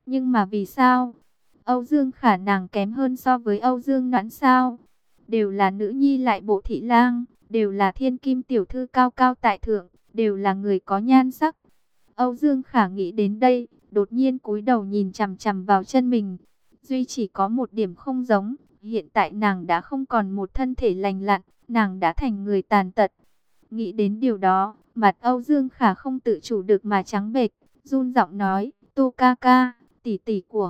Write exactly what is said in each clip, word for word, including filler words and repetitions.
Nhưng mà vì sao? Âu Dương Khả nàng kém hơn so với Âu Dương Noãn sao? Đều là nữ nhi lại bộ thị lang, đều là thiên kim tiểu thư cao cao tại thượng, đều là người có nhan sắc. Âu Dương Khả nghĩ đến đây, đột nhiên cúi đầu nhìn chằm chằm vào chân mình. Duy chỉ có một điểm không giống, hiện tại nàng đã không còn một thân thể lành lặn, nàng đã thành người tàn tật. Nghĩ đến điều đó, mặt Âu Dương Khả không tự chủ được mà trắng bệch, run giọng nói, Tô ca ca, tỷ tỷ của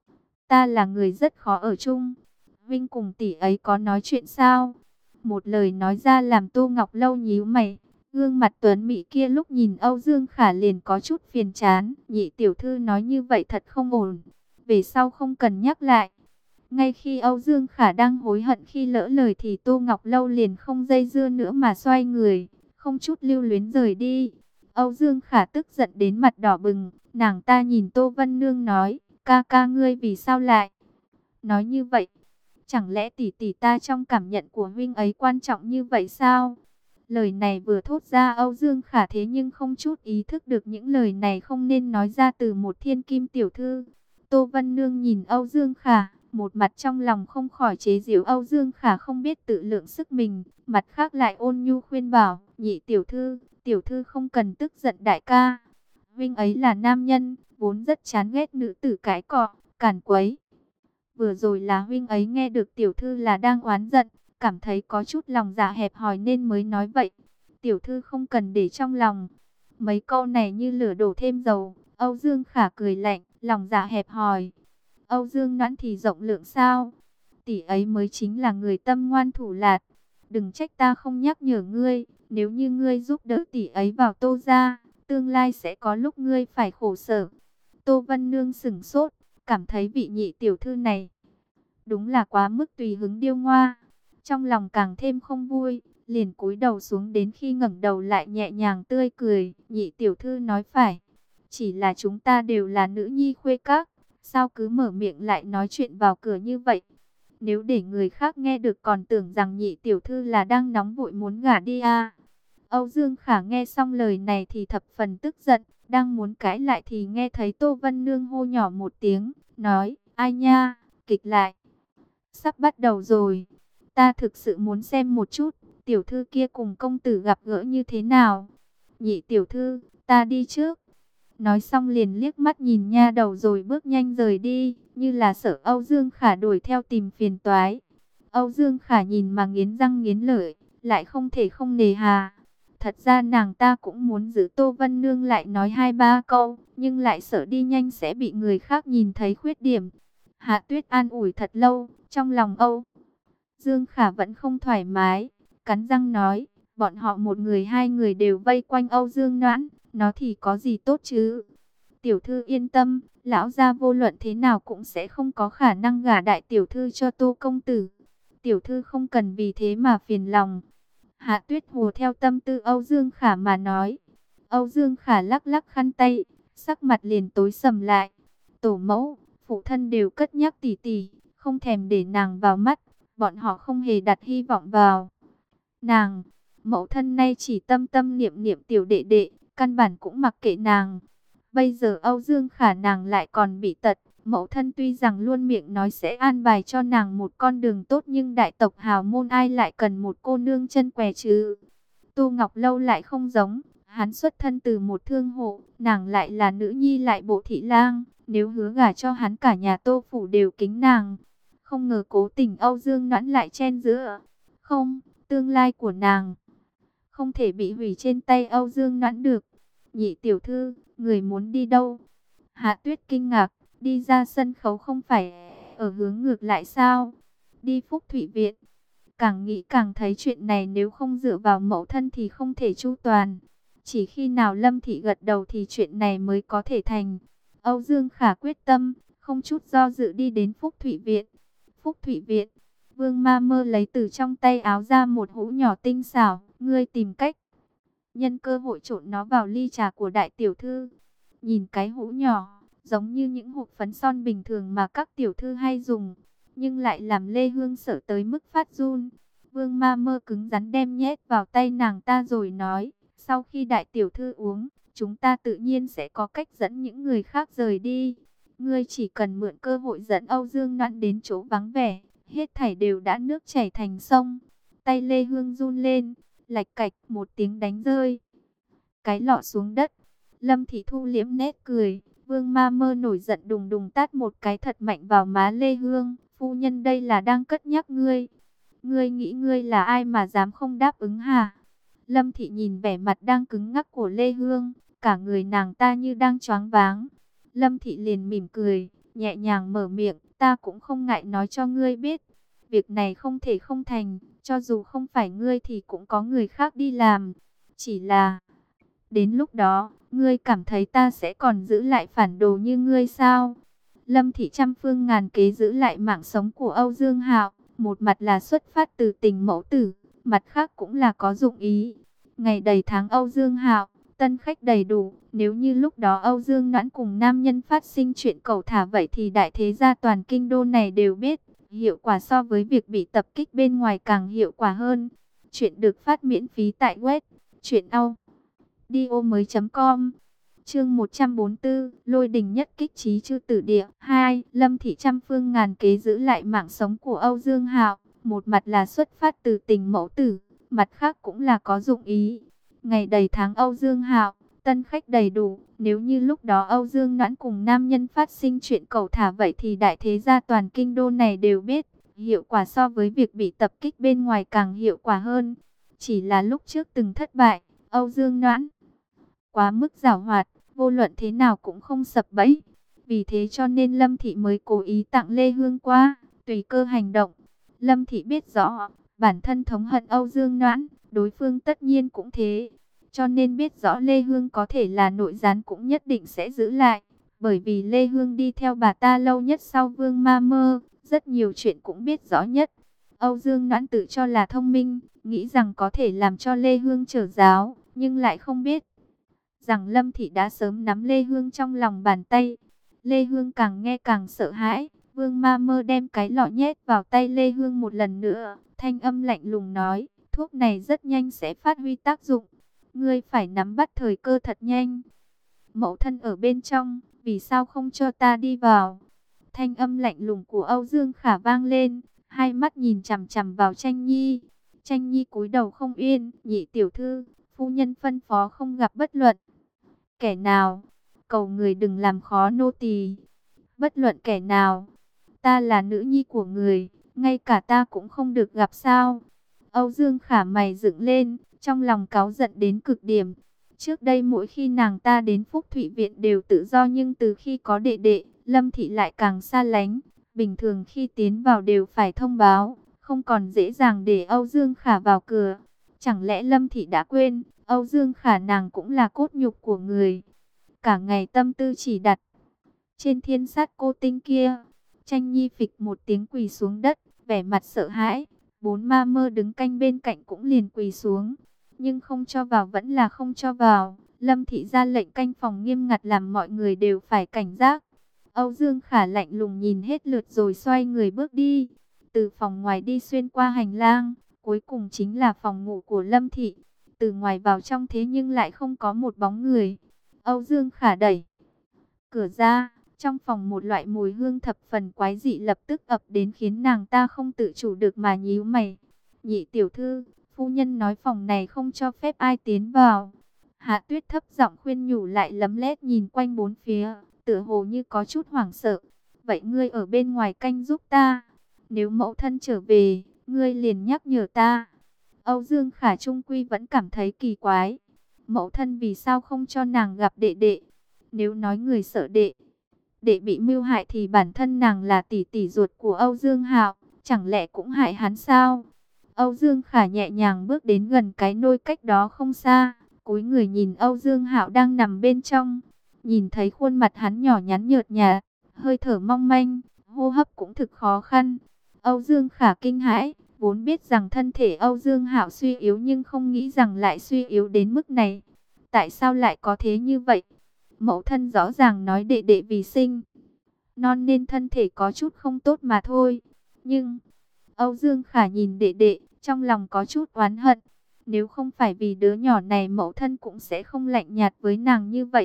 ta là người rất khó ở chung. Vinh cùng tỷ ấy có nói chuyện sao? Một lời nói ra làm Tô Ngọc Lâu nhíu mày. Gương mặt tuấn mỹ kia lúc nhìn Âu Dương Khả liền có chút phiền chán. Nhị tiểu thư nói như vậy thật không ổn. Về sau không cần nhắc lại. Ngay khi Âu Dương Khả đang hối hận khi lỡ lời thì Tô Ngọc Lâu liền không dây dưa nữa mà xoay người, không chút lưu luyến rời đi. Âu Dương Khả tức giận đến mặt đỏ bừng, nàng ta nhìn Tô Vân Nương nói, ca ca ngươi vì sao lại nói như vậy? Chẳng lẽ tỷ tỷ ta trong cảm nhận của huynh ấy quan trọng như vậy sao? Lời này vừa thốt ra Âu Dương Khả thế nhưng không chút ý thức được những lời này không nên nói ra từ một thiên kim tiểu thư. Tô Vân Nương nhìn Âu Dương Khả, một mặt trong lòng không khỏi chế giễu Âu Dương Khả không biết tự lượng sức mình, mặt khác lại ôn nhu khuyên bảo, nhị tiểu thư, tiểu thư không cần tức giận đại ca. Huynh ấy là nam nhân, vốn rất chán ghét nữ tử cái cọ, càn quấy. Vừa rồi là huynh ấy nghe được tiểu thư là đang oán giận, cảm thấy có chút lòng dạ hẹp hòi nên mới nói vậy. Tiểu thư không cần để trong lòng. Mấy câu này như lửa đổ thêm dầu. Âu Dương Khả cười lạnh, lòng dạ hẹp hòi. Âu Dương Noãn thì rộng lượng sao? Tỷ ấy mới chính là người tâm ngoan thủ lạt. Đừng trách ta không nhắc nhở ngươi, nếu như ngươi giúp đỡ tỷ ấy vào Tô gia, tương lai sẽ có lúc ngươi phải khổ sở. Tô Vân Nương sững sốt, cảm thấy vị nhị tiểu thư này đúng là quá mức tùy hứng điêu ngoa. Trong lòng càng thêm không vui, liền cúi đầu xuống, đến khi ngẩng đầu lại nhẹ nhàng tươi cười, nhị tiểu thư nói phải. Chỉ là chúng ta đều là nữ nhi khuê các, sao cứ mở miệng lại nói chuyện vào cửa như vậy? Nếu để người khác nghe được còn tưởng rằng nhị tiểu thư là đang nóng vội muốn gả đi à. Âu Dương Khả nghe xong lời này thì thập phần tức giận, đang muốn cãi lại thì nghe thấy Tô Vân Nương hô nhỏ một tiếng, nói, ai nha, kịch lại. Sắp bắt đầu rồi, ta thực sự muốn xem một chút, tiểu thư kia cùng công tử gặp gỡ như thế nào. Nhị tiểu thư, ta đi trước. Nói xong liền liếc mắt nhìn nha đầu rồi bước nhanh rời đi, như là sợ Âu Dương Khả đuổi theo tìm phiền toái. Âu Dương Khả nhìn mà nghiến răng nghiến lợi, lại không thể không nề hà. Thật ra nàng ta cũng muốn giữ Tô Vân Nương lại nói hai ba câu, nhưng lại sợ đi nhanh sẽ bị người khác nhìn thấy khuyết điểm. Hạ Tuyết an ủi thật lâu, trong lòng Âu Dương Khả vẫn không thoải mái, cắn răng nói, bọn họ một người hai người đều vây quanh Âu Dương Noãn, nó thì có gì tốt chứ? Tiểu thư yên tâm, lão gia vô luận thế nào cũng sẽ không có khả năng gả đại tiểu thư cho Tô công tử. Tiểu thư không cần vì thế mà phiền lòng. Hạ Tuyết hùa theo tâm tư Âu Dương Khả mà nói. Âu Dương Khả lắc lắc khăn tay, sắc mặt liền tối sầm lại. Tổ mẫu, phụ thân đều cất nhắc tỷ tỷ, không thèm để nàng vào mắt, bọn họ không hề đặt hy vọng vào nàng. Mẫu thân nay chỉ tâm tâm niệm niệm tiểu đệ đệ, căn bản cũng mặc kệ nàng. Bây giờ Âu Dương Khả nàng lại còn bị tật, mẫu thân tuy rằng luôn miệng nói sẽ an bài cho nàng một con đường tốt, nhưng đại tộc hào môn ai lại cần một cô nương chân què chứ. Tô Ngọc Lâu lại không giống, hắn xuất thân từ một thương hộ, nàng lại là nữ nhi lại bộ thị lang, nếu hứa gả cho hắn cả nhà Tô phủ đều kính nàng. Không ngờ cố tình Âu Dương Noãn lại chen giữa. Không, tương lai của nàng không thể bị hủy trên tay Âu Dương Noãn được. Nhị tiểu thư, người muốn đi đâu? Hạ Tuyết kinh ngạc, đi ra sân khấu không phải ở hướng ngược lại sao? Đi Phúc Thụy Viện. Càng nghĩ càng thấy chuyện này nếu không dựa vào mẫu thân thì không thể chu toàn. Chỉ khi nào Lâm Thị gật đầu thì chuyện này mới có thể thành. Âu Dương Khả quyết tâm, không chút do dự đi đến Phúc Thụy Viện. Phúc Thụy Viện, Vương Ma Mơ lấy từ trong tay áo ra một hũ nhỏ tinh xảo, ngươi tìm cách nhân cơ hội trộn nó vào ly trà của đại tiểu thư. Nhìn cái hũ nhỏ, giống như những hộp phấn son bình thường mà các tiểu thư hay dùng, nhưng lại làm Lê Hương sợ tới mức phát run. Vương Ma Mơ cứng rắn đem nhét vào tay nàng ta rồi nói, sau khi đại tiểu thư uống, chúng ta tự nhiên sẽ có cách dẫn những người khác rời đi. Ngươi chỉ cần mượn cơ hội dẫn Âu Dương Noãn đến chỗ vắng vẻ, hết thảy đều đã nước chảy thành sông. Tay Lê Hương run lên, lạch cạch một tiếng đánh rơi. Cái lọ xuống đất. Lâm Thị Thu liễm nét cười, Vương Ma Mơ nổi giận đùng đùng tát một cái thật mạnh vào má Lê Hương. Phu nhân đây là đang cất nhắc ngươi. Ngươi nghĩ ngươi là ai mà dám không đáp ứng hả? Lâm Thị nhìn vẻ mặt đang cứng ngắc của Lê Hương, cả người nàng ta như đang choáng váng. Lâm Thị liền mỉm cười, nhẹ nhàng mở miệng, ta cũng không ngại nói cho ngươi biết. Việc này không thể không thành, cho dù không phải ngươi thì cũng có người khác đi làm. Chỉ là, đến lúc đó, ngươi cảm thấy ta sẽ còn giữ lại phản đồ như ngươi sao? Lâm Thị trăm phương ngàn kế giữ lại mạng sống của Âu Dương Hạo, một mặt là xuất phát từ tình mẫu tử, mặt khác cũng là có dụng ý. Ngày đầy tháng Âu Dương Hạo, tân khách đầy đủ, nếu như lúc đó Âu Dương Noãn cùng nam nhân phát sinh chuyện cẩu thả vậy thì đại thế gia toàn kinh đô này đều biết, hiệu quả so với việc bị tập kích bên ngoài càng hiệu quả hơn. Chuyện được phát miễn phí tại web truyệnaudio mới chấm com. Chương một trăm bốn mươi tư, Lôi đình nhất kích chí chư tử địa. hai. Lâm Thị trăm phương ngàn kế giữ lại mạng sống của Âu Dương Hạo, một mặt là xuất phát từ tình mẫu tử, mặt khác cũng là có dụng ý. Ngày đầy tháng Âu Dương Hạo, tân khách đầy đủ, nếu như lúc đó Âu Dương Noãn cùng nam nhân phát sinh chuyện cẩu thả vậy thì đại thế gia toàn kinh đô này đều biết, hiệu quả so với việc bị tập kích bên ngoài càng hiệu quả hơn. Chỉ là lúc trước từng thất bại, Âu Dương Noãn quá mức giảo hoạt, vô luận thế nào cũng không sập bẫy. Vì thế cho nên Lâm Thị mới cố ý tặng Lê Hương qua, tùy cơ hành động. Lâm Thị biết rõ, bản thân thống hận Âu Dương Noãn, đối phương tất nhiên cũng thế. Cho nên biết rõ Lê Hương có thể là nội gián cũng nhất định sẽ giữ lại. Bởi vì Lê Hương đi theo bà ta lâu nhất sau Vương Ma Mơ, rất nhiều chuyện cũng biết rõ nhất. Âu Dương Noãn tự cho là thông minh, nghĩ rằng có thể làm cho Lê Hương trở giáo, nhưng lại không biết rằng Lâm Thị đã sớm nắm Lê Hương trong lòng bàn tay. Lê Hương càng nghe càng sợ hãi. Vương Ma Mơ đem cái lọ nhét vào tay Lê Hương một lần nữa, thanh âm lạnh lùng nói, thuốc này rất nhanh sẽ phát huy tác dụng, ngươi phải nắm bắt thời cơ thật nhanh. Mẫu thân ở bên trong, vì sao không cho ta đi vào? Thanh âm lạnh lùng của Âu Dương Khả vang lên, hai mắt nhìn chằm chằm vào Tranh Nhi. Tranh Nhi cúi đầu không yên, nhị tiểu thư, phu nhân phân phó không gặp bất luận kẻ nào, cầu người đừng làm khó nô tỳ. Bất luận kẻ nào, ta là nữ nhi của người, ngay cả ta cũng không được gặp sao? Âu Dương Khả mày dựng lên, trong lòng cáu giận đến cực điểm. Trước đây mỗi khi nàng ta đến Phúc Thụy Viện đều tự do, nhưng từ khi có đệ đệ, Lâm Thị lại càng xa lánh. Bình thường khi tiến vào đều phải thông báo, không còn dễ dàng để Âu Dương Khả vào cửa. Chẳng lẽ Lâm Thị đã quên, Âu Dương Khả nàng cũng là cốt nhục của người. Cả ngày tâm tư chỉ đặt trên thiên sát cô tinh kia. Tranh Nhi phịch một tiếng quỳ xuống đất, vẻ mặt sợ hãi. Bốn Ma Mơ đứng canh bên cạnh cũng liền quỳ xuống. Nhưng không cho vào vẫn là không cho vào. Lâm Thị ra lệnh canh phòng nghiêm ngặt làm mọi người đều phải cảnh giác. Âu Dương Khả lạnh lùng nhìn hết lượt rồi xoay người bước đi. Từ phòng ngoài đi xuyên qua hành lang, cuối cùng chính là phòng ngủ của Lâm Thị. Từ ngoài vào trong thế nhưng lại không có một bóng người. Âu Dương Khả đẩy cửa ra, trong phòng một loại mùi hương thập phần quái dị lập tức ập đến khiến nàng ta không tự chủ được mà nhíu mày. Nhị tiểu thư, phu nhân nói phòng này không cho phép ai tiến vào. Hạ Tuyết thấp giọng khuyên nhủ, lại lấm lét nhìn quanh bốn phía, tựa hồ như có chút hoảng sợ. Vậy ngươi ở bên ngoài canh giúp ta. Nếu mẫu thân trở về, ngươi liền nhắc nhở ta. Âu Dương Khả trung quy vẫn cảm thấy kỳ quái. Mẫu thân vì sao không cho nàng gặp đệ đệ? Nếu nói người sợ đệ đệ bị mưu hại thì bản thân nàng là tỷ tỷ ruột của Âu Dương Hạo, chẳng lẽ cũng hại hắn sao? Âu Dương Khả nhẹ nhàng bước đến gần cái nôi cách đó không xa, cúi người nhìn Âu Dương Hạo đang nằm bên trong, nhìn thấy khuôn mặt hắn nhỏ nhắn nhợt nhạt, hơi thở mong manh, hô hấp cũng thực khó khăn. Âu Dương Khả kinh hãi, vốn biết rằng thân thể Âu Dương Hạo suy yếu nhưng không nghĩ rằng lại suy yếu đến mức này. Tại sao lại có thế như vậy? Mẫu thân rõ ràng nói đệ đệ vì sinh non nên thân thể có chút không tốt mà thôi. Nhưng Âu Dương Khả nhìn đệ đệ, trong lòng có chút oán hận. Nếu không phải vì đứa nhỏ này, mẫu thân cũng sẽ không lạnh nhạt với nàng như vậy.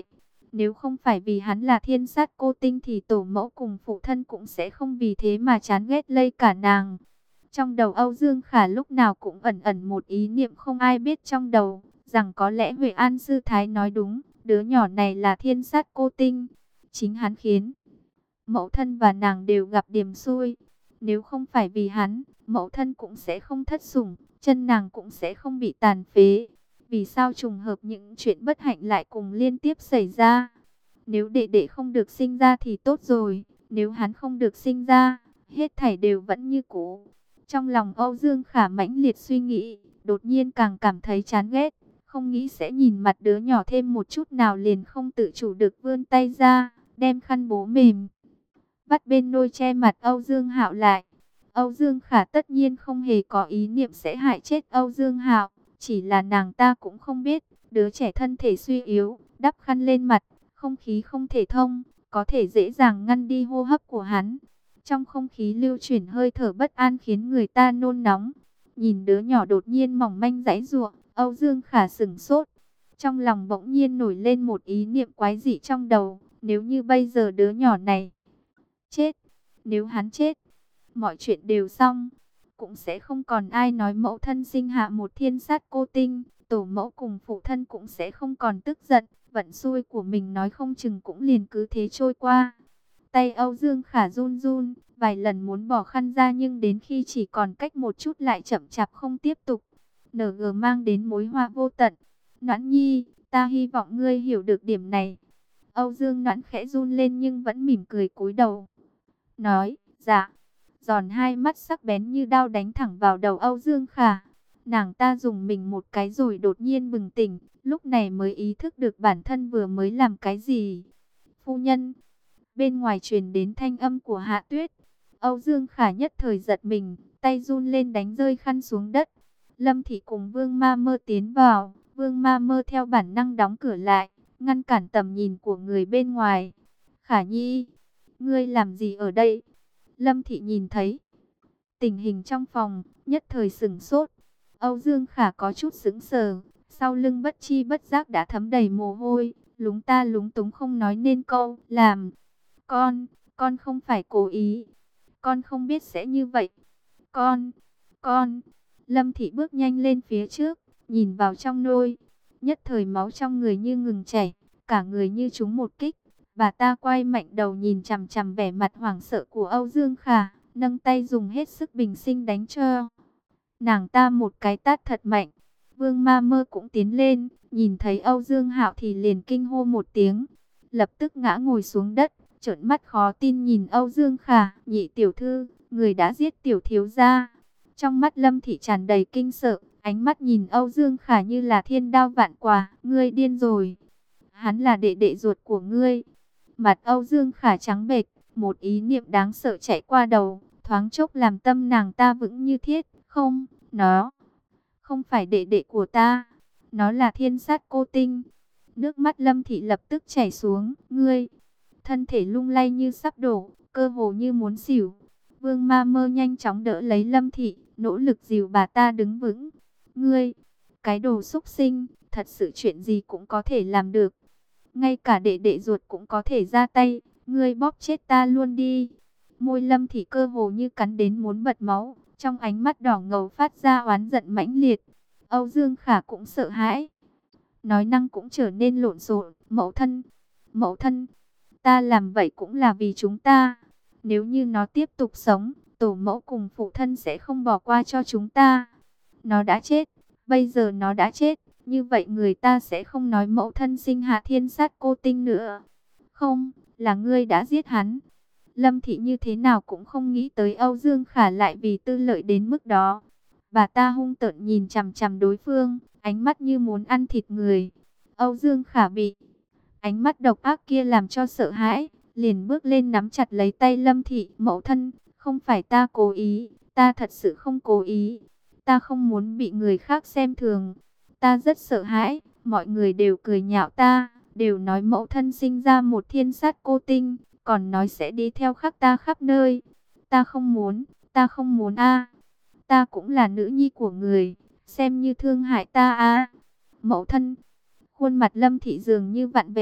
Nếu không phải vì hắn là thiên sát cô tinh thì tổ mẫu cùng phụ thân cũng sẽ không vì thế mà chán ghét lây cả nàng. Trong đầu Âu Dương Khả lúc nào cũng ẩn ẩn một ý niệm không ai biết trong đầu, rằng có lẽ Huệ An Sư Thái nói đúng, đứa nhỏ này là thiên sát cô tinh. Chính hắn khiến mẫu thân và nàng đều gặp điểm xui. Nếu không phải vì hắn, mẫu thân cũng sẽ không thất sủng, chân nàng cũng sẽ không bị tàn phế. Vì sao trùng hợp những chuyện bất hạnh lại cùng liên tiếp xảy ra? Nếu đệ đệ không được sinh ra thì tốt rồi, nếu hắn không được sinh ra, hết thảy đều vẫn như cũ. Trong lòng Âu Dương Khả mãnh liệt suy nghĩ, đột nhiên càng cảm thấy chán ghét, không nghĩ sẽ nhìn mặt đứa nhỏ thêm một chút nào liền không tự chủ được vươn tay ra, đem khăn bố mềm vắt bên nôi che mặt Âu Dương Hạo lại. Âu Dương Khả tất nhiên không hề có ý niệm sẽ hại chết Âu Dương Hạo, chỉ là nàng ta cũng không biết, đứa trẻ thân thể suy yếu, đắp khăn lên mặt, không khí không thể thông, có thể dễ dàng ngăn đi hô hấp của hắn. Trong không khí lưu chuyển hơi thở bất an khiến người ta nôn nóng. Nhìn đứa nhỏ đột nhiên mỏng manh giãy giụa, Âu Dương Khả sững sốt. Trong lòng bỗng nhiên nổi lên một ý niệm quái dị trong đầu, nếu như bây giờ đứa nhỏ này chết, nếu hắn chết, mọi chuyện đều xong, cũng sẽ không còn ai nói mẫu thân sinh hạ một thiên sát cô tinh, tổ mẫu cùng phụ thân cũng sẽ không còn tức giận, vận xui của mình nói không chừng cũng liền cứ thế trôi qua. Tay Âu Dương Khả run run, vài lần muốn bỏ khăn ra nhưng đến khi chỉ còn cách một chút lại chậm chạp không tiếp tục. en giê mang đến mối họa vô tận. Noãn Nhi, ta hy vọng ngươi hiểu được điểm này. Âu Dương Noãn khẽ run lên nhưng vẫn mỉm cười cúi đầu. Nói, dạ. Giòn hai mắt sắc bén như đao đánh thẳng vào đầu Âu Dương Khả. Nàng ta dùng mình một cái rồi đột nhiên bừng tỉnh, lúc này mới ý thức được bản thân vừa mới làm cái gì. Phu nhân. Bên ngoài truyền đến thanh âm của Hạ Tuyết. Âu Dương Khả nhất thời giật mình, tay run lên đánh rơi khăn xuống đất. Lâm Thị cùng Vương Ma Mơ tiến vào, Vương Ma Mơ theo bản năng đóng cửa lại, ngăn cản tầm nhìn của người bên ngoài. Khả Nhi, ngươi làm gì ở đây? Lâm Thị nhìn thấy tình hình trong phòng, nhất thời sửng sốt. Âu Dương Khả có chút sững sờ, sau lưng bất chi bất giác đã thấm đầy mồ hôi, lúng ta lúng túng không nói nên câu. Làm, con, con không phải cố ý, con không biết sẽ như vậy. Con, con, Lâm Thị bước nhanh lên phía trước, nhìn vào trong nôi, nhất thời máu trong người như ngừng chảy, cả người như trúng một kích. Bà ta quay mạnh đầu nhìn chằm chằm vẻ mặt hoảng sợ của Âu Dương Khả, nâng tay dùng hết sức bình sinh đánh cho nàng ta một cái tát thật mạnh. Vương Ma Mơ cũng tiến lên, nhìn thấy Âu Dương Hạo thì liền kinh hô một tiếng, lập tức ngã ngồi xuống đất, trợn mắt khó tin nhìn Âu Dương Khả. Nhị tiểu thư, người đã giết tiểu thiếu gia. Trong mắt Lâm Thị tràn đầy kinh sợ, ánh mắt nhìn Âu Dương Khả như là thiên đao vạn quả. Ngươi điên rồi, hắn là đệ đệ ruột của ngươi. Mặt Âu Dương Khả trắng bệch, một ý niệm đáng sợ chạy qua đầu, thoáng chốc làm tâm nàng ta vững như thiết. Không, nó không phải đệ đệ của ta, nó là thiên sát cô tinh. Nước mắt Lâm Thị lập tức chảy xuống. Ngươi, thân thể lung lay như sắp đổ, cơ hồ như muốn xỉu. Vương Ma Mơ nhanh chóng đỡ lấy Lâm Thị, nỗ lực dìu bà ta đứng vững. Ngươi, cái đồ xúc sinh, thật sự chuyện gì cũng có thể làm được. Ngay cả đệ đệ ruột cũng có thể ra tay, ngươi bóp chết ta luôn đi. Môi Lâm Thị cơ hồ như cắn đến muốn bật máu, trong ánh mắt đỏ ngầu phát ra oán giận mãnh liệt. Âu Dương Khả cũng sợ hãi, nói năng cũng trở nên lộn xộn. Mẫu thân, mẫu thân, ta làm vậy cũng là vì chúng ta. Nếu như nó tiếp tục sống, tổ mẫu cùng phụ thân sẽ không bỏ qua cho chúng ta. Nó đã chết, bây giờ nó đã chết, như vậy người ta sẽ không nói mẫu thân sinh hạ thiên sát cô tinh nữa. Không, là ngươi đã giết hắn. Lâm Thị như thế nào cũng không nghĩ tới Âu Dương Khả lại vì tư lợi đến mức đó. Bà ta hung tợn nhìn chằm chằm đối phương, ánh mắt như muốn ăn thịt người. Âu Dương Khả bị ánh mắt độc ác kia làm cho sợ hãi, liền bước lên nắm chặt lấy tay Lâm Thị. Mẫu thân, không phải ta cố ý, ta thật sự không cố ý. Ta không muốn bị người khác xem thường. Ta rất sợ hãi, mọi người đều cười nhạo ta, đều nói mẫu thân sinh ra một thiên sát cô tinh, còn nói sẽ đi theo khắc ta khắp nơi. Ta không muốn, ta không muốn a. Ta cũng là nữ nhi của người, xem như thương hại ta a. Mẫu thân, khuôn mặt Lâm Thị dường như vặn vẹo,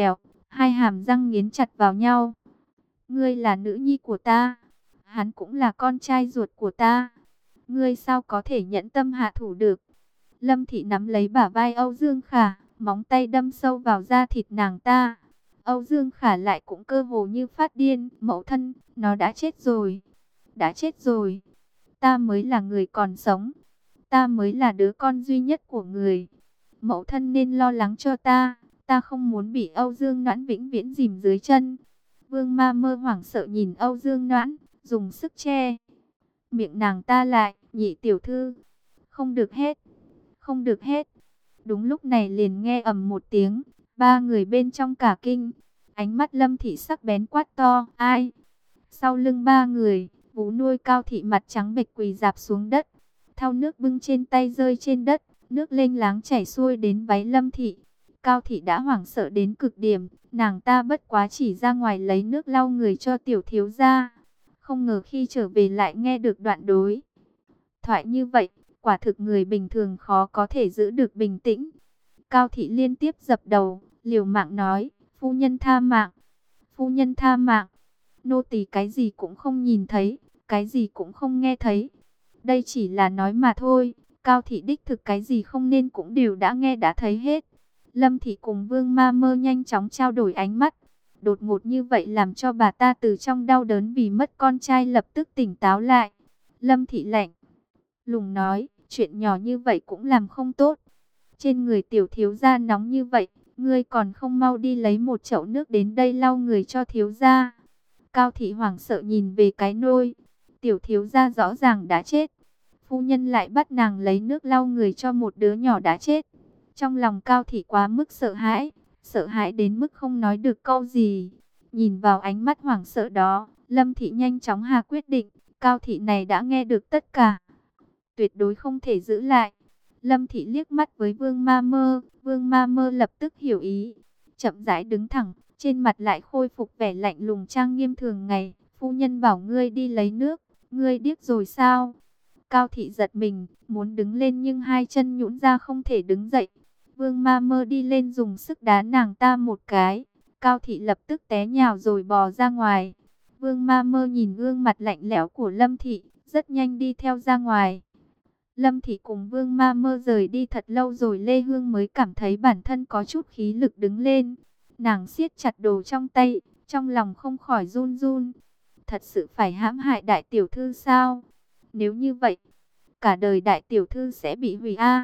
hai hàm răng nghiến chặt vào nhau. Ngươi là nữ nhi của ta, hắn cũng là con trai ruột của ta. Ngươi sao có thể nhẫn tâm hạ thủ được? Lâm Thị nắm lấy bả vai Âu Dương Khả, móng tay đâm sâu vào da thịt nàng ta. Âu Dương Khả lại cũng cơ hồ như phát điên. Mẫu thân, nó đã chết rồi. Đã chết rồi. Ta mới là người còn sống. Ta mới là đứa con duy nhất của người. Mẫu thân nên lo lắng cho ta. Ta không muốn bị Âu Dương Noãn vĩnh viễn dìm dưới chân. Vương Ma Mơ hoảng sợ nhìn Âu Dương Noãn, dùng sức che miệng nàng ta lại. Nhị tiểu thư, không được hét, không được hét. Đúng lúc này liền nghe ầm một tiếng, ba người bên trong cả kinh. Ánh mắt Lâm Thị sắc bén quát to, ai? Sau lưng ba người, vú nuôi Cao Thị mặt trắng bệch quỳ rạp xuống đất. Thau nước bưng trên tay rơi trên đất, nước lênh láng chảy xuôi đến váy Lâm Thị. Cao Thị đã hoảng sợ đến cực điểm, nàng ta bất quá chỉ ra ngoài lấy nước lau người cho tiểu thiếu gia. Không ngờ khi trở về lại nghe được đoạn đối thoại như vậy, quả thực người bình thường khó có thể giữ được bình tĩnh. Cao Thị liên tiếp dập đầu, liều mạng nói, phu nhân tha mạng, phu nhân tha mạng. Nô tỳ cái gì cũng không nhìn thấy, cái gì cũng không nghe thấy. Đây chỉ là nói mà thôi, Cao Thị đích thực cái gì không nên cũng đều đã nghe đã thấy hết. Lâm Thị cùng Vương Ma Mơ nhanh chóng trao đổi ánh mắt. Đột ngột như vậy làm cho bà ta từ trong đau đớn vì mất con trai lập tức tỉnh táo lại. Lâm Thị lạnh lùng nói, chuyện nhỏ như vậy cũng làm không tốt. Trên người tiểu thiếu gia nóng như vậy, ngươi còn không mau đi lấy một chậu nước đến đây lau người cho thiếu gia. Cao Thị hoảng sợ nhìn về cái nôi, tiểu thiếu gia rõ ràng đã chết. Phu nhân lại bắt nàng lấy nước lau người cho một đứa nhỏ đã chết. Trong lòng Cao Thị quá mức sợ hãi, sợ hãi đến mức không nói được câu gì. Nhìn vào ánh mắt hoảng sợ đó, Lâm Thị nhanh chóng hạ quyết định, Cao Thị này đã nghe được tất cả, tuyệt đối không thể giữ lại. Lâm Thị liếc mắt với Vương Ma Mơ, Vương Ma Mơ lập tức hiểu ý, chậm rãi đứng thẳng, trên mặt lại khôi phục vẻ lạnh lùng trang nghiêm thường ngày. Phu nhân bảo ngươi đi lấy nước, ngươi điếc rồi sao? Cao Thị giật mình, muốn đứng lên nhưng hai chân nhũn ra không thể đứng dậy. Vương Ma Mơ đi lên dùng sức đá nàng ta một cái, Cao Thị lập tức té nhào rồi bò ra ngoài. Vương Ma Mơ nhìn gương mặt lạnh lẽo của Lâm Thị, rất nhanh đi theo ra ngoài. Lâm Thị cùng Vương Ma Mơ rời đi thật lâu rồi Lê Hương mới cảm thấy bản thân có chút khí lực đứng lên. Nàng siết chặt đồ trong tay, trong lòng không khỏi run run. Thật sự phải hãm hại đại tiểu thư sao? Nếu như vậy, cả đời đại tiểu thư sẽ bị hủy a.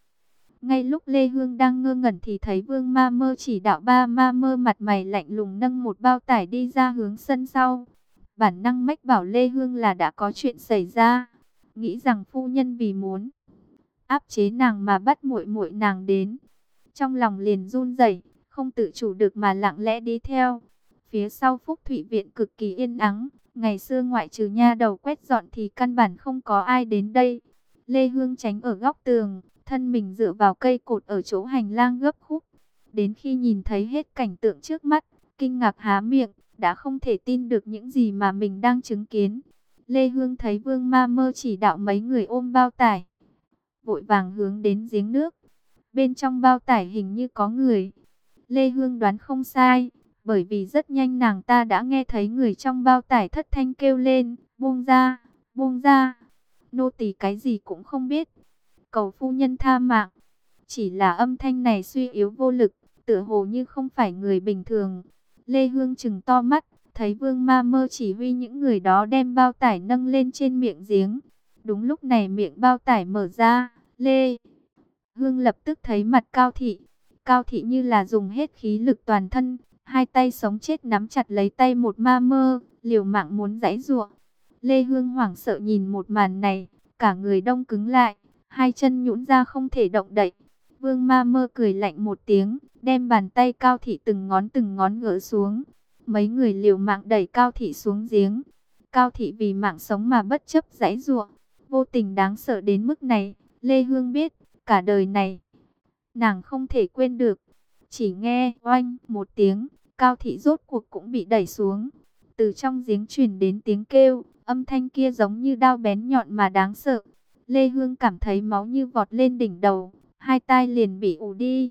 Ngay lúc Lê Hương đang ngơ ngẩn thì thấy Vương Ma Mơ chỉ đạo ba Ma Mơ mặt mày lạnh lùng nâng một bao tải đi ra hướng sân sau. Bản năng mách bảo Lê Hương là đã có chuyện xảy ra, nghĩ rằng phu nhân vì muốn áp chế nàng mà bắt muội muội nàng đến. Trong lòng liền run rẩy, không tự chủ được mà lặng lẽ đi theo. Phía sau Phúc Thụy viện cực kỳ yên ắng, ngày xưa ngoại trừ nha đầu quét dọn thì căn bản không có ai đến đây. Lê Hương tránh ở góc tường, thân mình dựa vào cây cột ở chỗ hành lang gấp khúc. Đến khi nhìn thấy hết cảnh tượng trước mắt, kinh ngạc há miệng, đã không thể tin được những gì mà mình đang chứng kiến. Lê Hương thấy Vương Ma Mơ chỉ đạo mấy người ôm bao tải, vội vàng hướng đến giếng nước. Bên trong bao tải hình như có người. Lê Hương đoán không sai, bởi vì rất nhanh nàng ta đã nghe thấy người trong bao tải thất thanh kêu lên, buông ra, buông ra. Nô tỳ cái gì cũng không biết, cầu phu nhân tha mạng. Chỉ là âm thanh này suy yếu vô lực, tựa hồ như không phải người bình thường. Lê Hương trừng to mắt, thấy Vương Ma Mơ chỉ huy những người đó đem bao tải nâng lên trên miệng giếng. Đúng lúc này miệng bao tải mở ra, Lê Hương lập tức thấy mặt Cao Thị. Cao Thị như là dùng hết khí lực toàn thân, hai tay sống chết nắm chặt lấy tay một Ma Mơ, liều mạng muốn giãy giụa. Lê Hương hoảng sợ nhìn một màn này, cả người đông cứng lại, hai chân nhũn ra không thể động đậy. Vương Ma Mơ cười lạnh một tiếng, đem bàn tay Cao Thị từng ngón từng ngón gỡ xuống. Mấy người liều mạng đẩy Cao Thị xuống giếng. Cao Thị vì mạng sống mà bất chấp giãy giụa, vô tình đáng sợ đến mức này. Lê Hương biết, cả đời này nàng không thể quên được. Chỉ nghe oanh một tiếng, Cao Thị rốt cuộc cũng bị đẩy xuống. Từ trong giếng truyền đến tiếng kêu, âm thanh kia giống như đao bén nhọn mà đáng sợ. Lê Hương cảm thấy máu như vọt lên đỉnh đầu, hai tai liền bị ù đi.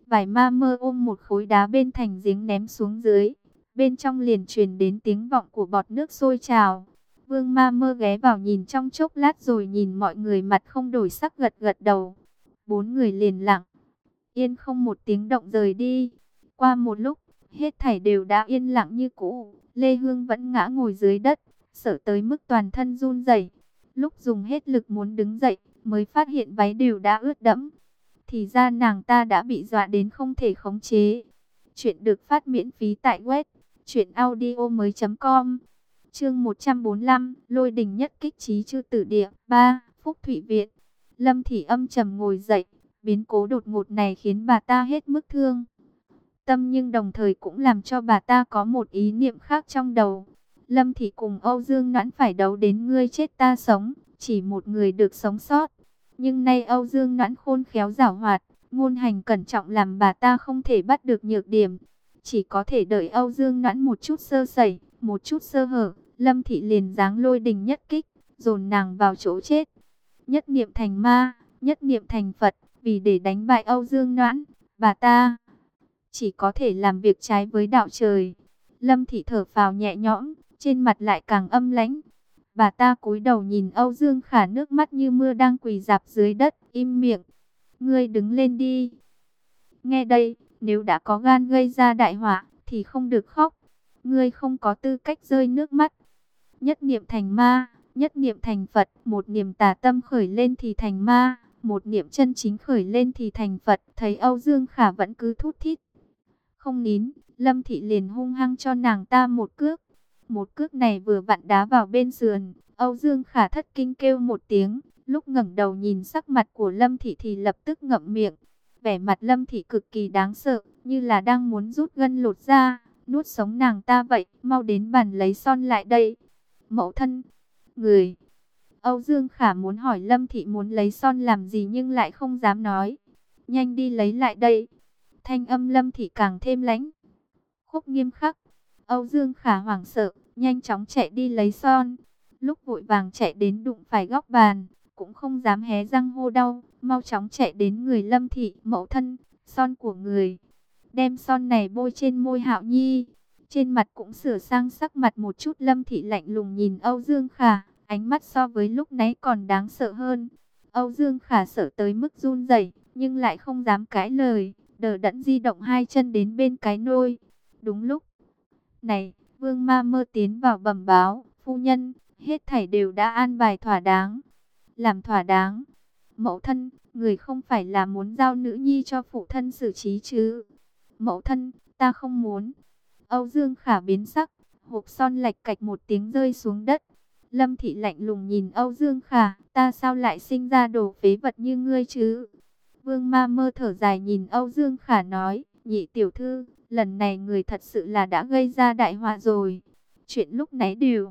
Vài ma mơ ôm một khối đá bên thành giếng ném xuống dưới. Bên trong liền truyền đến tiếng vọng của bọt nước sôi trào. Vương ma mơ ghé vào nhìn trong chốc lát rồi nhìn mọi người mặt không đổi sắc gật gật đầu. Bốn người liền lặng yên không một tiếng động rời đi. Qua một lúc, hết thảy đều đã yên lặng như cũ. Lê Hương vẫn ngã ngồi dưới đất, sợ tới mức toàn thân run rẩy. Lúc dùng hết lực muốn đứng dậy, mới phát hiện váy đều đã ướt đẫm. Thì ra nàng ta đã bị dọa đến không thể khống chế. Chuyện được phát miễn phí tại web truyện audio mới chấm com. Chương một trăm bốn mươi lăm, Lôi đình nhất kích chí chư tử địa. ba. Phúc Thụy Viện. Lâm Thị âm trầm ngồi dậy. Biến cố đột ngột này khiến bà ta hết mức thương tâm, nhưng đồng thời cũng làm cho bà ta có một ý niệm khác trong đầu. Lâm Thị cùng Âu Dương Noãn phải đấu đến ngươi chết ta sống, chỉ một người được sống sót. Nhưng nay Âu Dương Noãn khôn khéo giảo hoạt, ngôn hành cẩn trọng làm bà ta không thể bắt được nhược điểm. Chỉ có thể đợi Âu Dương Noãn một chút sơ sẩy, một chút sơ hở, Lâm Thị liền giáng lôi đình nhất kích, dồn nàng vào chỗ chết. Nhất niệm thành ma, nhất niệm thành Phật, vì để đánh bại Âu Dương Noãn, bà ta chỉ có thể làm việc trái với đạo trời. Lâm Thị thở phào nhẹ nhõm, trên mặt lại càng âm lãnh. Bà ta cúi đầu nhìn Âu Dương Khả, nước mắt như mưa đang quỳ rạp dưới đất, im miệng. Ngươi đứng lên đi. Nghe đây, nếu đã có gan gây ra đại họa, thì không được khóc. Ngươi không có tư cách rơi nước mắt. Nhất niệm thành ma, nhất niệm thành Phật, một niệm tà tâm khởi lên thì thành ma, một niệm chân chính khởi lên thì thành Phật. Thấy Âu Dương Khả vẫn cứ thút thít không nín, Lâm Thị liền hung hăng cho nàng ta một cước. Một cước này vừa vặn đá vào bên sườn. Âu Dương Khả thất kinh kêu một tiếng, lúc ngẩng đầu nhìn sắc mặt của Lâm Thị thì lập tức ngậm miệng. Vẻ mặt Lâm Thị cực kỳ đáng sợ, như là đang muốn rút gân lột da, nuốt sống nàng ta vậy. Mau đến bàn lấy son lại đây. Mẫu thân, người. Âu Dương Khả muốn hỏi Lâm Thị muốn lấy son làm gì nhưng lại không dám nói. Nhanh đi lấy lại đây. Thanh âm Lâm Thị càng thêm lãnh khốc nghiêm khắc. Âu Dương Khả hoảng sợ, nhanh chóng chạy đi lấy son. Lúc vội vàng chạy đến đụng phải góc bàn, cũng không dám hé răng hô đau, mau chóng chạy đến người Lâm Thị. Mẫu thân, son của người. Đem son này bôi trên môi Hạo Nhi. Trên mặt cũng sửa sang sắc mặt một chút. Lâm Thị lạnh lùng nhìn Âu Dương Khả, ánh mắt so với lúc nãy còn đáng sợ hơn. Âu Dương Khả sợ tới mức run rẩy, nhưng lại không dám cãi lời, đờ đẫn di động hai chân đến bên cái nôi. Đúng lúc này, Vương Ma Mơ tiến vào bẩm báo, phu nhân, hết thảy đều đã an bài thỏa đáng. Làm thỏa đáng? Mẫu thân, người không phải là muốn giao nữ nhi cho phụ thân xử trí chứ? Mẫu thân, ta không muốn. Âu Dương Khả biến sắc, hộp son lạch cạch một tiếng rơi xuống đất. Lâm Thị lạnh lùng nhìn Âu Dương Khả, ta sao lại sinh ra đồ phế vật như ngươi chứ? Vương Ma Mơ thở dài nhìn Âu Dương Khả nói, nhị tiểu thư, lần này người thật sự là đã gây ra đại họa rồi. Chuyện lúc nãy đều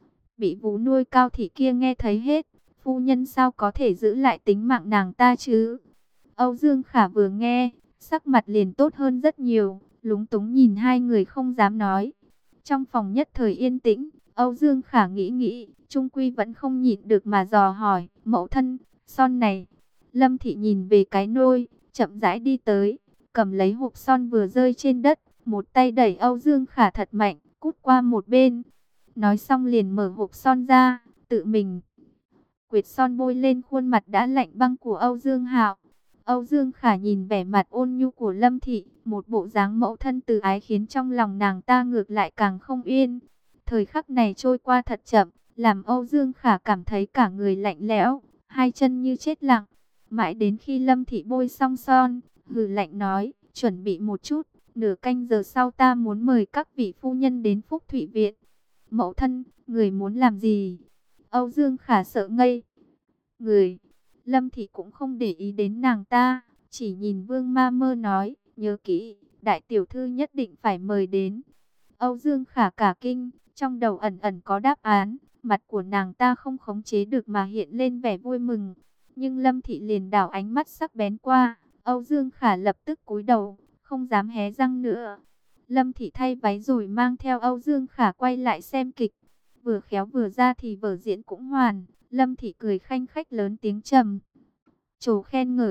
bị vú nuôi Cao thị kia nghe thấy hết, phu nhân sao có thể giữ lại tính mạng nàng ta chứ? Âu Dương Khả vừa nghe, sắc mặt liền tốt hơn rất nhiều, lúng túng nhìn hai người không dám nói. Trong phòng nhất thời yên tĩnh, Âu Dương Khả nghĩ nghĩ, trung quy vẫn không nhịn được mà dò hỏi, mẫu thân, son này. Lâm Thị nhìn về cái nôi, chậm rãi đi tới, cầm lấy hộp son vừa rơi trên đất, một tay đẩy Âu Dương Khả thật mạnh, cút qua một bên. Nói xong liền mở hộp son ra, tự mình quệt son bôi lên khuôn mặt đã lạnh băng của Âu Dương Hạo. Âu Dương Khả nhìn vẻ mặt ôn nhu của Lâm Thị, một bộ dáng mẫu thân từ ái khiến trong lòng nàng ta ngược lại càng không yên. Thời khắc này trôi qua thật chậm, làm Âu Dương Khả cảm thấy cả người lạnh lẽo, hai chân như chết lặng. Mãi đến khi Lâm Thị bôi xong son, hừ lạnh nói, chuẩn bị một chút, nửa canh giờ sau ta muốn mời các vị phu nhân đến Phúc Thụy Viện. Mẫu thân, người muốn làm gì? Âu Dương Khả sợ ngây người. Lâm Thị cũng không để ý đến nàng ta, chỉ nhìn Vương Ma Mơ nói, nhớ kỹ, đại tiểu thư nhất định phải mời đến. Âu Dương Khả cả kinh, trong đầu ẩn ẩn có đáp án, mặt của nàng ta không khống chế được mà hiện lên vẻ vui mừng. Nhưng Lâm Thị liền đảo ánh mắt sắc bén qua, Âu Dương Khả lập tức cúi đầu, không dám hé răng nữa. Lâm Thị thay váy rồi mang theo Âu Dương Khả quay lại xem kịch. Vừa khéo vừa ra thì vở diễn cũng hoàn. Lâm Thị cười khanh khách lớn tiếng trầm trồ khen ngợi,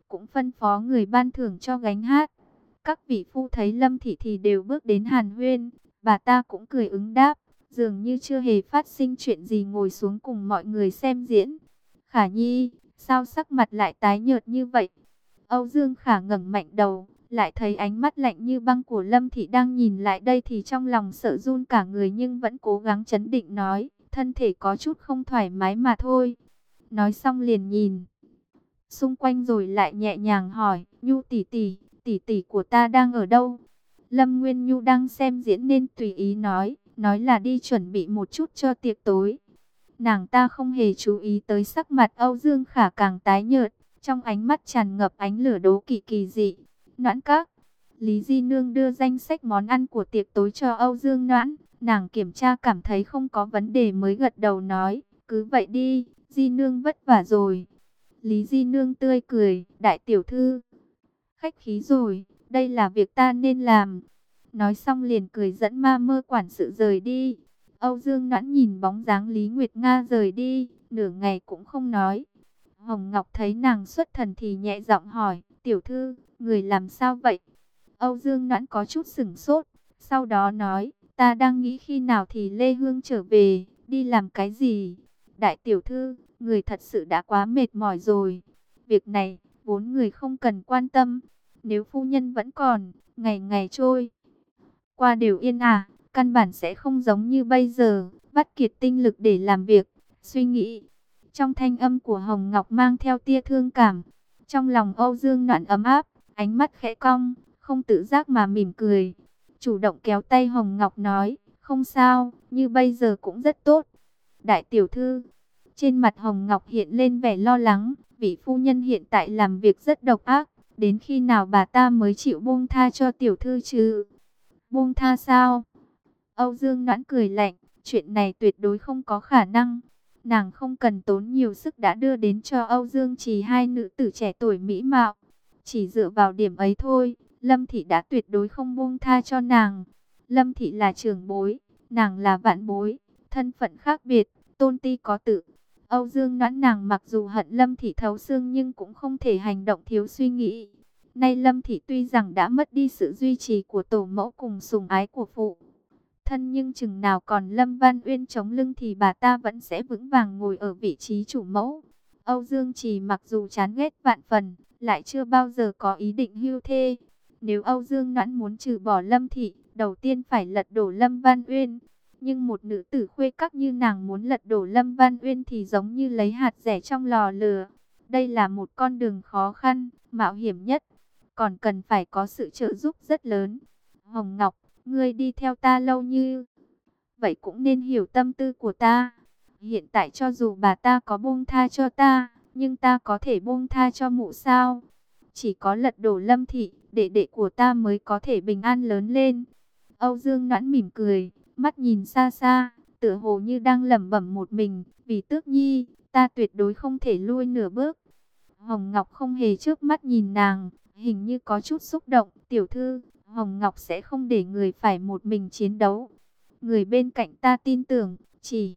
cũng phân phó người ban thưởng cho gánh hát. Các vị phu thấy Lâm Thị thì đều bước đến hàn huyên, bà ta cũng cười ứng đáp, dường như chưa hề phát sinh chuyện gì, ngồi xuống cùng mọi người xem diễn. Khả Nhi, sao sắc mặt lại tái nhợt như vậy? Âu Dương Khả ngẩng mạnh đầu, lại thấy ánh mắt lạnh như băng của Lâm Thị đang nhìn lại đây thì trong lòng sợ run cả người, nhưng vẫn cố gắng trấn định nói, thân thể có chút không thoải mái mà thôi. Nói xong liền nhìn xung quanh rồi lại nhẹ nhàng hỏi, Nhu tỷ tỷ, tỷ tỷ của ta đang ở đâu? Lâm Nguyên Nhu đang xem diễn nên tùy ý nói, nói là đi chuẩn bị một chút cho tiệc tối. Nàng ta không hề chú ý tới sắc mặt Âu Dương Khả càng tái nhợt, trong ánh mắt tràn ngập ánh lửa đố kỵ kỳ dị. Noãn các, Lý Di Nương đưa danh sách món ăn của tiệc tối cho Âu Dương Noãn, nàng kiểm tra cảm thấy không có vấn đề mới gật đầu nói, cứ vậy đi, Di Nương vất vả rồi. Lý Di Nương tươi cười, đại tiểu thư, khách khí rồi, đây là việc ta nên làm. Nói xong liền cười dẫn ma mơ quản sự rời đi. Âu Dương Noãn nhìn bóng dáng Lý Nguyệt Nga rời đi, nửa ngày cũng không nói. Hồng Ngọc thấy nàng xuất thần thì nhẹ giọng hỏi, tiểu thư, người làm sao vậy? Âu Dương Noãn có chút sửng sốt, sau đó nói, ta đang nghĩ khi nào thì Lê Hương trở về, đi làm cái gì? Đại tiểu thư, người thật sự đã quá mệt mỏi rồi. Việc này, vốn người không cần quan tâm. Nếu phu nhân vẫn còn, ngày ngày trôi qua đều yên ả, căn bản sẽ không giống như bây giờ, vắt kiệt tinh lực để làm việc, suy nghĩ. Trong thanh âm của Hồng Ngọc mang theo tia thương cảm. Trong lòng Âu Dương Noãn ấm áp, ánh mắt khẽ cong, không tự giác mà mỉm cười. Chủ động kéo tay Hồng Ngọc nói, không sao, như bây giờ cũng rất tốt. Đại tiểu thư, trên mặt Hồng Ngọc hiện lên vẻ lo lắng, vị phu nhân hiện tại làm việc rất độc ác, đến khi nào bà ta mới chịu buông tha cho tiểu thư chứ? Buông tha sao? Âu Dương Noãn cười lạnh, chuyện này tuyệt đối không có khả năng. Nàng không cần tốn nhiều sức đã đưa đến cho Âu Dương Trì hai nữ tử trẻ tuổi mỹ mạo. Chỉ dựa vào điểm ấy thôi, Lâm Thị đã tuyệt đối không buông tha cho nàng. Lâm Thị là trưởng bối, nàng là vạn bối, thân phận khác biệt, tôn ti có tự. Âu Dương Noãn nàng mặc dù hận Lâm Thị thấu xương nhưng cũng không thể hành động thiếu suy nghĩ. Nay Lâm Thị tuy rằng đã mất đi sự duy trì của tổ mẫu cùng sủng ái của phụ thân, nhưng chừng nào còn Lâm Văn Uyên chống lưng thì bà ta vẫn sẽ vững vàng ngồi ở vị trí chủ mẫu. Âu Dương Trì mặc dù chán ghét vạn phần, lại chưa bao giờ có ý định hưu thê. Nếu Âu Dương Noãn muốn trừ bỏ Lâm Thị, đầu tiên phải lật đổ Lâm Văn Uyên. Nhưng một nữ tử khuê các như nàng muốn lật đổ Lâm Văn Uyên thì giống như lấy hạt rẻ trong lò lửa. Đây là một con đường khó khăn, mạo hiểm nhất, còn cần phải có sự trợ giúp rất lớn. Hồng Ngọc, ngươi đi theo ta lâu như vậy cũng nên hiểu tâm tư của ta. Hiện tại cho dù bà ta có buông tha cho ta, nhưng ta có thể buông tha cho mụ sao? Chỉ có lật đổ Lâm Thị, đệ đệ của ta mới có thể bình an lớn lên. Âu Dương Noãn mỉm cười, mắt nhìn xa xa, tựa hồ như đang lẩm bẩm một mình, vì Tước Nhi, ta tuyệt đối không thể lui nửa bước. Hồng Ngọc không hề chớp mắt nhìn nàng, hình như có chút xúc động. Tiểu thư, Hồng Ngọc sẽ không để người phải một mình chiến đấu. Người bên cạnh ta tin tưởng, chỉ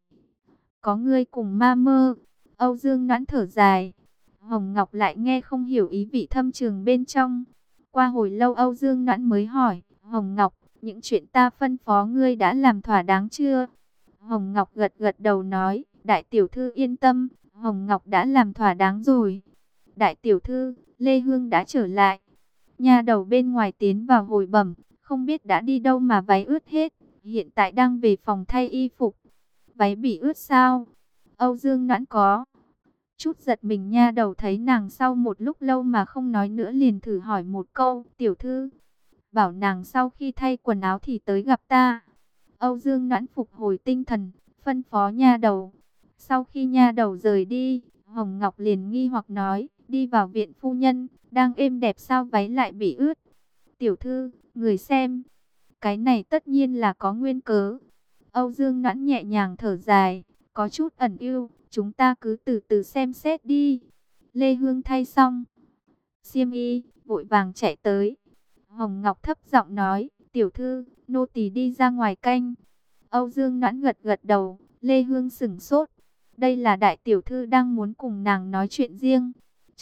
có ngươi cùng ma mơ. Âu Dương Noãn thở dài. Hồng Ngọc lại nghe không hiểu ý vị thâm trường bên trong. Qua hồi lâu Âu Dương Noãn mới hỏi, Hồng Ngọc, những chuyện ta phân phó ngươi đã làm thỏa đáng chưa? Hồng Ngọc gật gật đầu nói, đại tiểu thư yên tâm, Hồng Ngọc đã làm thỏa đáng rồi. Đại tiểu thư, Lê Hương đã trở lại. Nha đầu bên ngoài tiến vào hồi bẩm, không biết đã đi đâu mà váy ướt hết, hiện tại đang về phòng thay y phục. Váy bị ướt sao? Âu Dương Noãn có chút giật mình, nha đầu thấy nàng sau một lúc lâu mà không nói nữa liền thử hỏi một câu, tiểu thư, bảo nàng sau khi thay quần áo thì tới gặp ta. Âu Dương Noãn phục hồi tinh thần, phân phó nha đầu. Sau khi nha đầu rời đi, Hồng Ngọc liền nghi hoặc nói, đi vào viện phu nhân, đang êm đẹp sao váy lại bị ướt? Tiểu thư, người xem, cái này tất nhiên là có nguyên cớ. Âu Dương Noãn nhẹ nhàng thở dài, có chút ẩn ưu, chúng ta cứ từ từ xem xét đi. Lê Hương thay xong xiêm y, vội vàng chạy tới. Hồng Ngọc thấp giọng nói, tiểu thư, nô tỳ đi ra ngoài canh. Âu Dương Noãn gật gật đầu, Lê Hương sửng sốt. Đây là đại tiểu thư đang muốn cùng nàng nói chuyện riêng.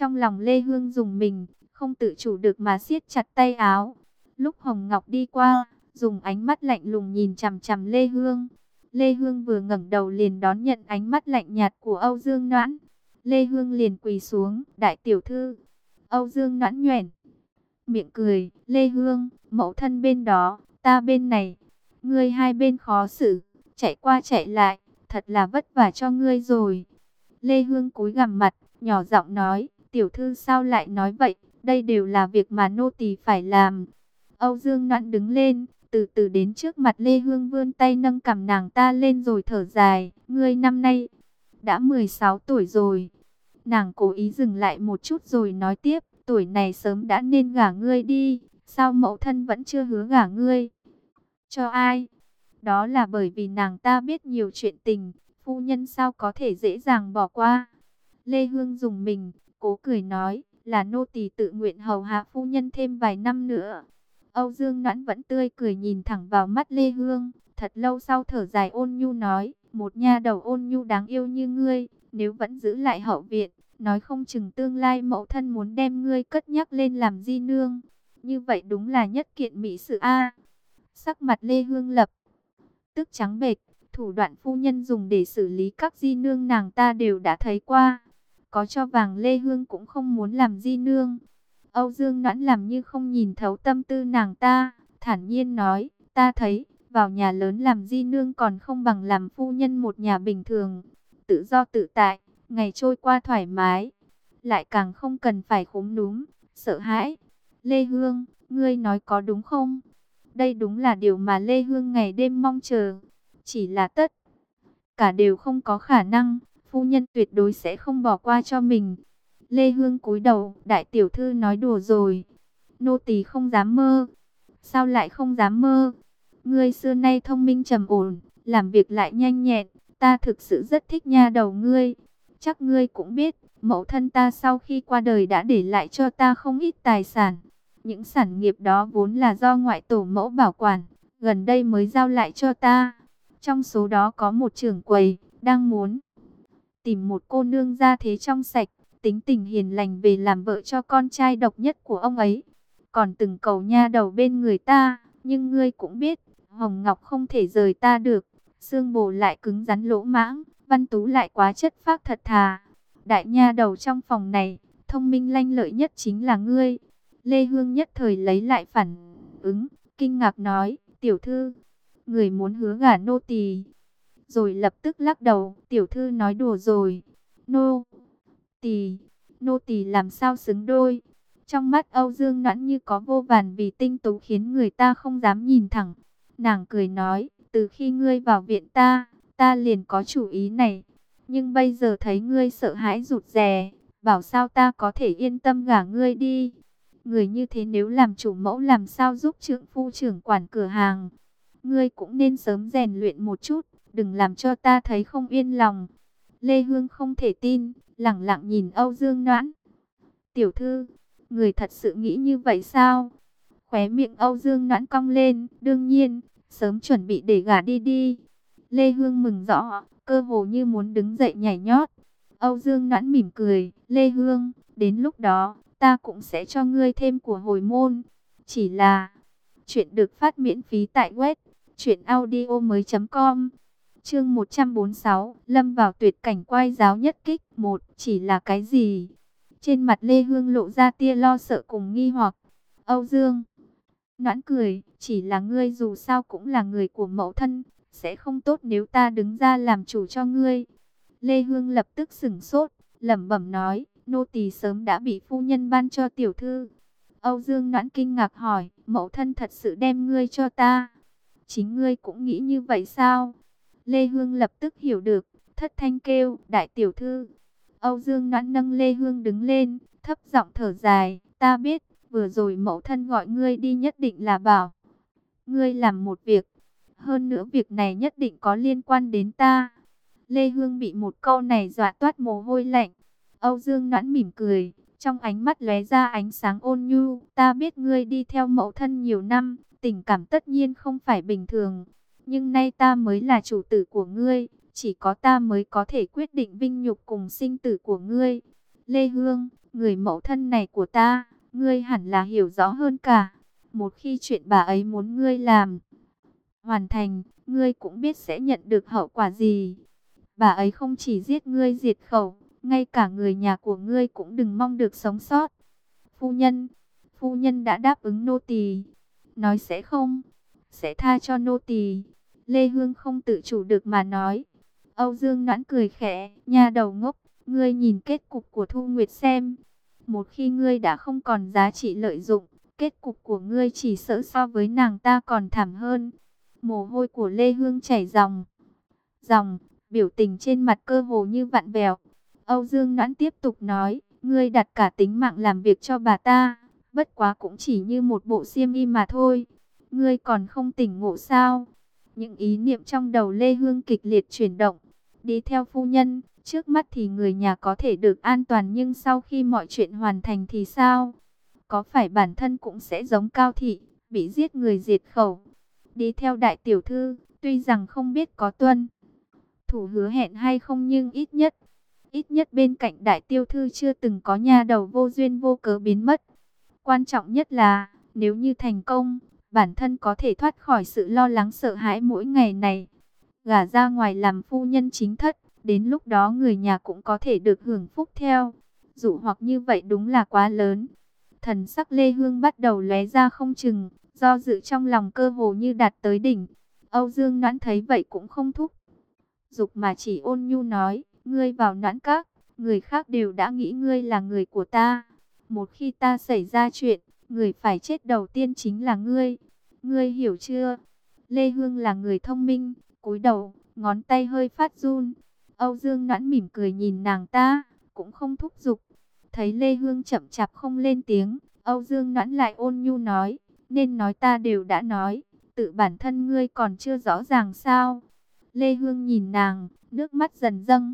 Trong lòng Lê Hương rùng mình, không tự chủ được mà siết chặt tay áo. Lúc Hồng Ngọc đi qua, dùng ánh mắt lạnh lùng nhìn chằm chằm Lê Hương. Lê Hương vừa ngẩng đầu liền đón nhận ánh mắt lạnh nhạt của Âu Dương Noãn. Lê Hương liền quỳ xuống, đại tiểu thư. Âu Dương Noãn nhoẻn miệng cười, Lê Hương, mẫu thân bên đó, ta bên này. Ngươi hai bên khó xử, chạy qua chạy lại, thật là vất vả cho ngươi rồi. Lê Hương cúi gằm mặt, nhỏ giọng nói, tiểu thư sao lại nói vậy, đây đều là việc mà nô tỳ phải làm. Âu Dương Noãn đứng lên, từ từ đến trước mặt Lê Hương vươn tay nâng cằm nàng ta lên rồi thở dài, ngươi năm nay đã mười sáu tuổi rồi. Nàng cố ý dừng lại một chút rồi nói tiếp, tuổi này sớm đã nên gả ngươi đi, sao mẫu thân vẫn chưa hứa gả ngươi? Cho ai? Đó là bởi vì nàng ta biết nhiều chuyện tình, phu nhân sao có thể dễ dàng bỏ qua. Lê Hương dùng mình, cố cười nói, là nô tỳ tự nguyện hầu hạ phu nhân thêm vài năm nữa. Âu Dương Noãn vẫn tươi cười nhìn thẳng vào mắt Lê Hương, thật lâu sau thở dài ôn nhu nói, một nha đầu ôn nhu đáng yêu như ngươi, nếu vẫn giữ lại hậu viện, nói không chừng tương lai mẫu thân muốn đem ngươi cất nhắc lên làm di nương. Như vậy đúng là nhất kiện mỹ sự a. Sắc mặt Lê Hương lập tức trắng bệch, thủ đoạn phu nhân dùng để xử lý các di nương nàng ta đều đã thấy qua. Có cho vàng Lê Hương cũng không muốn làm di nương. Âu Dương Noãn làm như không nhìn thấu tâm tư nàng ta, thản nhiên nói, ta thấy, vào nhà lớn làm di nương còn không bằng làm phu nhân một nhà bình thường. Tự do tự tại, ngày trôi qua thoải mái, lại càng không cần phải khúm núm, sợ hãi. Lê Hương, ngươi nói có đúng không? Đây đúng là điều mà Lê Hương ngày đêm mong chờ. Chỉ là tất cả đều không có khả năng, phu nhân tuyệt đối sẽ không bỏ qua cho mình. Lê Hương cúi đầu, đại tiểu thư nói đùa rồi. Nô tỳ không dám mơ. Sao lại không dám mơ? Ngươi xưa nay thông minh trầm ổn, làm việc lại nhanh nhẹn, ta thực sự rất thích nha đầu ngươi. Chắc ngươi cũng biết, mẫu thân ta sau khi qua đời đã để lại cho ta không ít tài sản. Những sản nghiệp đó vốn là do ngoại tổ mẫu bảo quản, gần đây mới giao lại cho ta. Trong số đó có một trưởng quầy, đang muốn tìm một cô nương gia thế trong sạch, tính tình hiền lành về làm vợ cho con trai độc nhất của ông ấy. Còn từng cầu nha đầu bên người ta, nhưng ngươi cũng biết, Hồng Ngọc không thể rời ta được. Xương bồ lại cứng rắn lỗ mãng, Văn Tú lại quá chất phác thật thà. Đại nha đầu trong phòng này, thông minh lanh lợi nhất chính là ngươi. Lê Hương nhất thời lấy lại phản ứng, kinh ngạc nói, tiểu thư, người muốn hứa gả nô tỳ. Rồi lập tức lắc đầu, tiểu thư nói đùa rồi. Nô tỳ, nô tỳ làm sao xứng đôi. Trong mắt Âu Dương Noãn như có vô vàn vì tinh tú khiến người ta không dám nhìn thẳng. Nàng cười nói, từ khi ngươi vào viện ta, ta liền có chủ ý này. Nhưng bây giờ thấy ngươi sợ hãi rụt rè, bảo sao ta có thể yên tâm gả ngươi đi. Người như thế nếu làm chủ mẫu làm sao giúp trượng phu trưởng quản cửa hàng. Ngươi cũng nên sớm rèn luyện một chút, đừng làm cho ta thấy không yên lòng. Lê Hương không thể tin, lẳng lặng nhìn Âu Dương Noãn. Tiểu thư, người thật sự nghĩ như vậy sao? Khóe miệng Âu Dương Noãn cong lên, đương nhiên, sớm chuẩn bị để gả đi đi. Lê Hương mừng rõ, cơ hồ như muốn đứng dậy nhảy nhót. Âu Dương Noãn mỉm cười, Lê Hương, đến lúc đó, ta cũng sẽ cho ngươi thêm của hồi môn. Chỉ là, chuyện được phát miễn phí tại web truyện audio mới chấm com. Chương một trăm bốn mươi sáu, lâm vào tuyệt cảnh quay giáo nhất kích. Một, chỉ là cái gì? Trên mặt Lê Hương lộ ra tia lo sợ cùng nghi hoặc. Âu Dương Noãn cười, chỉ là ngươi dù sao cũng là người của mẫu thân, sẽ không tốt nếu ta đứng ra làm chủ cho ngươi. Lê Hương lập tức sửng sốt, lẩm bẩm nói, nô tỳ sớm đã bị phu nhân ban cho tiểu thư. Âu Dương Noãn kinh ngạc hỏi, mẫu thân thật sự đem ngươi cho ta? Chính ngươi cũng nghĩ như vậy sao? Lê Hương lập tức hiểu được, thất thanh kêu, đại tiểu thư. Âu Dương Noãn nâng Lê Hương đứng lên, thấp giọng thở dài, ta biết, vừa rồi mẫu thân gọi ngươi đi nhất định là bảo ngươi làm một việc. Hơn nữa việc này nhất định có liên quan đến ta. Lê Hương bị một câu này dọa toát mồ hôi lạnh. Âu Dương Noãn mỉm cười, trong ánh mắt lóe ra ánh sáng ôn nhu. Ta biết ngươi đi theo mẫu thân nhiều năm, tình cảm tất nhiên không phải bình thường. Nhưng nay ta mới là chủ tử của ngươi, chỉ có ta mới có thể quyết định vinh nhục cùng sinh tử của ngươi. Lê Hương, người mẫu thân này của ta, ngươi hẳn là hiểu rõ hơn cả. Một khi chuyện bà ấy muốn ngươi làm hoàn thành, ngươi cũng biết sẽ nhận được hậu quả gì. Bà ấy không chỉ giết ngươi diệt khẩu, ngay cả người nhà của ngươi cũng đừng mong được sống sót. Phu nhân, phu nhân đã đáp ứng nô tỳ, nói sẽ không, sẽ tha cho nô tỳ. Lê Hương không tự chủ được mà nói. Âu Dương Noãn cười khẽ, nha đầu ngốc, ngươi nhìn kết cục của Thu Nguyệt xem. Một khi ngươi đã không còn giá trị lợi dụng, kết cục của ngươi chỉ sợ so với nàng ta còn thảm hơn. Mồ hôi của Lê Hương chảy ròng, ròng, biểu tình trên mặt cơ hồ như vặn vẹo. Âu Dương Noãn tiếp tục nói, ngươi đặt cả tính mạng làm việc cho bà ta, bất quá cũng chỉ như một bộ xiêm y mà thôi. Ngươi còn không tỉnh ngộ sao? Những ý niệm trong đầu Lê Hương kịch liệt chuyển động. Đi theo phu nhân, trước mắt thì người nhà có thể được an toàn, nhưng sau khi mọi chuyện hoàn thành thì sao? Có phải bản thân cũng sẽ giống Cao Thị, bị giết người diệt khẩu? Đi theo đại tiểu thư, tuy rằng không biết có tuân thủ hứa hẹn hay không, nhưng ít nhất, ít nhất bên cạnh đại tiểu thư chưa từng có nha đầu vô duyên vô cớ biến mất. Quan trọng nhất là, nếu như thành công, bản thân có thể thoát khỏi sự lo lắng sợ hãi mỗi ngày này. Gả ra ngoài làm phu nhân chính thất, đến lúc đó người nhà cũng có thể được hưởng phúc theo. Dụ hoặc như vậy đúng là quá lớn. Thần sắc Lê Hương bắt đầu lóe ra không chừng, do dự trong lòng cơ hồ như đạt tới đỉnh. Âu Dương Noãn thấy vậy cũng không thúc giục mà chỉ ôn nhu nói, ngươi vào Noãn các, người khác đều đã nghĩ ngươi là người của ta. Một khi ta xảy ra chuyện, người phải chết đầu tiên chính là ngươi. Ngươi hiểu chưa? Lê Hương là người thông minh, cúi đầu, ngón tay hơi phát run. Âu Dương Noãn mỉm cười nhìn nàng ta, cũng không thúc giục. Thấy Lê Hương chậm chạp không lên tiếng, Âu Dương Noãn lại ôn nhu nói, nên nói ta đều đã nói, tự bản thân ngươi còn chưa rõ ràng sao? Lê Hương nhìn nàng, nước mắt dần dâng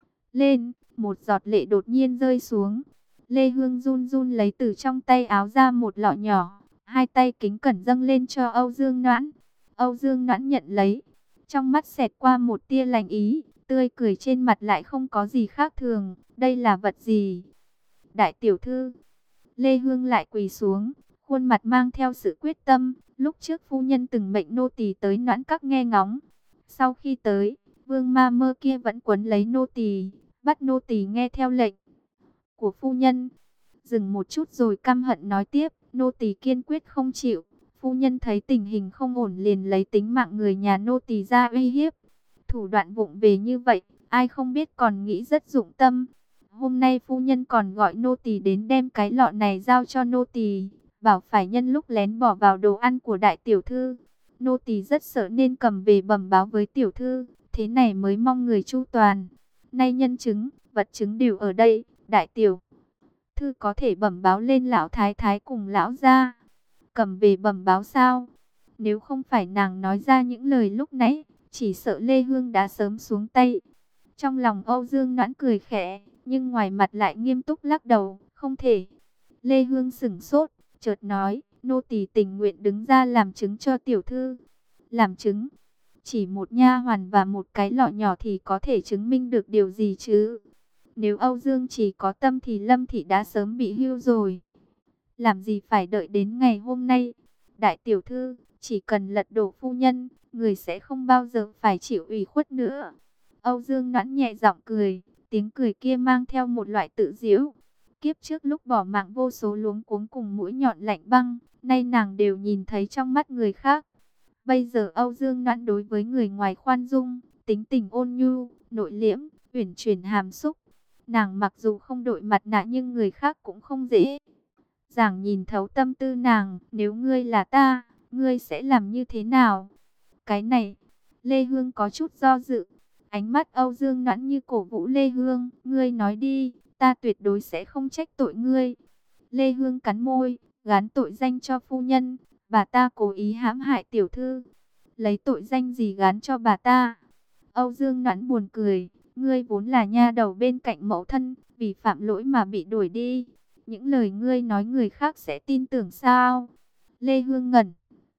lên, một giọt lệ đột nhiên rơi xuống. Lê Hương run run lấy từ trong tay áo ra một lọ nhỏ, hai tay kính cẩn dâng lên cho Âu Dương Noãn. Âu Dương Noãn nhận lấy, trong mắt xẹt qua một tia lạnh ý, tươi cười trên mặt lại không có gì khác thường. Đây là vật gì? Đại tiểu thư. Lê Hương lại quỳ xuống, khuôn mặt mang theo sự quyết tâm. Lúc trước phu nhân từng mệnh nô tỳ tới Noãn các nghe ngóng. Sau khi tới, vương ma mơ kia vẫn quấn lấy nô tỳ, bắt nô tỳ nghe theo lệnh của phu nhân. Dừng một chút rồi căm hận nói tiếp, nô tỳ kiên quyết không chịu. Phu nhân thấy tình hình không ổn liền lấy tính mạng người nhà nô tỳ ra uy hiếp. Thủ đoạn vụng về như vậy, ai không biết còn nghĩ rất dụng tâm. Hôm nay phu nhân còn gọi nô tỳ đến đem cái lọ này giao cho nô tỳ, bảo phải nhân lúc lén bỏ vào đồ ăn của đại tiểu thư. Nô tỳ rất sợ nên cầm về bẩm báo với tiểu thư, thế này mới mong người chu toàn. Nay nhân chứng, vật chứng đều ở đây, đại tiểu thư có thể bẩm báo lên lão thái thái cùng lão gia. Cầm về bẩm báo sao? Nếu không phải nàng nói ra những lời lúc nãy, chỉ sợ Lê Hương đã sớm xuống tay. Trong lòng Âu Dương Noãn cười khẽ, nhưng ngoài mặt lại nghiêm túc lắc đầu, không thể. Lê Hương sững sốt, chợt nói, nô tỳ tình nguyện đứng ra làm chứng cho tiểu thư. Làm chứng? Chỉ một nha hoàn và một cái lọ nhỏ thì có thể chứng minh được điều gì chứ? Nếu Âu Dương chỉ có tâm thì Lâm Thị đã sớm bị hưu rồi. Làm gì phải đợi đến ngày hôm nay? Đại tiểu thư, chỉ cần lật đổ phu nhân, người sẽ không bao giờ phải chịu ủy khuất nữa. Âu Dương Noãn nhẹ giọng cười, tiếng cười kia mang theo một loại tự giễu. Kiếp trước lúc bỏ mạng vô số luống cuống cùng mũi nhọn lạnh băng, nay nàng đều nhìn thấy trong mắt người khác. Bây giờ Âu Dương Noãn đối với người ngoài khoan dung, tính tình ôn nhu, nội liễm, uyển chuyển hàm xúc. Nàng mặc dù không đội mặt nạ nhưng người khác cũng không dễ dàng nhìn thấu tâm tư nàng. Nếu ngươi là ta, ngươi sẽ làm như thế nào? Cái này, Lê Hương có chút do dự. Ánh mắt Âu Dương Noãn như cổ vũ Lê Hương, ngươi nói đi, ta tuyệt đối sẽ không trách tội ngươi. Lê Hương cắn môi, gán tội danh cho phu nhân, bà ta cố ý hãm hại tiểu thư. Lấy tội danh gì gán cho bà ta? Âu Dương Noãn buồn cười, ngươi vốn là nha đầu bên cạnh mẫu thân, vì phạm lỗi mà bị đuổi đi. Những lời ngươi nói người khác sẽ tin tưởng sao? Lê Hương ngẩn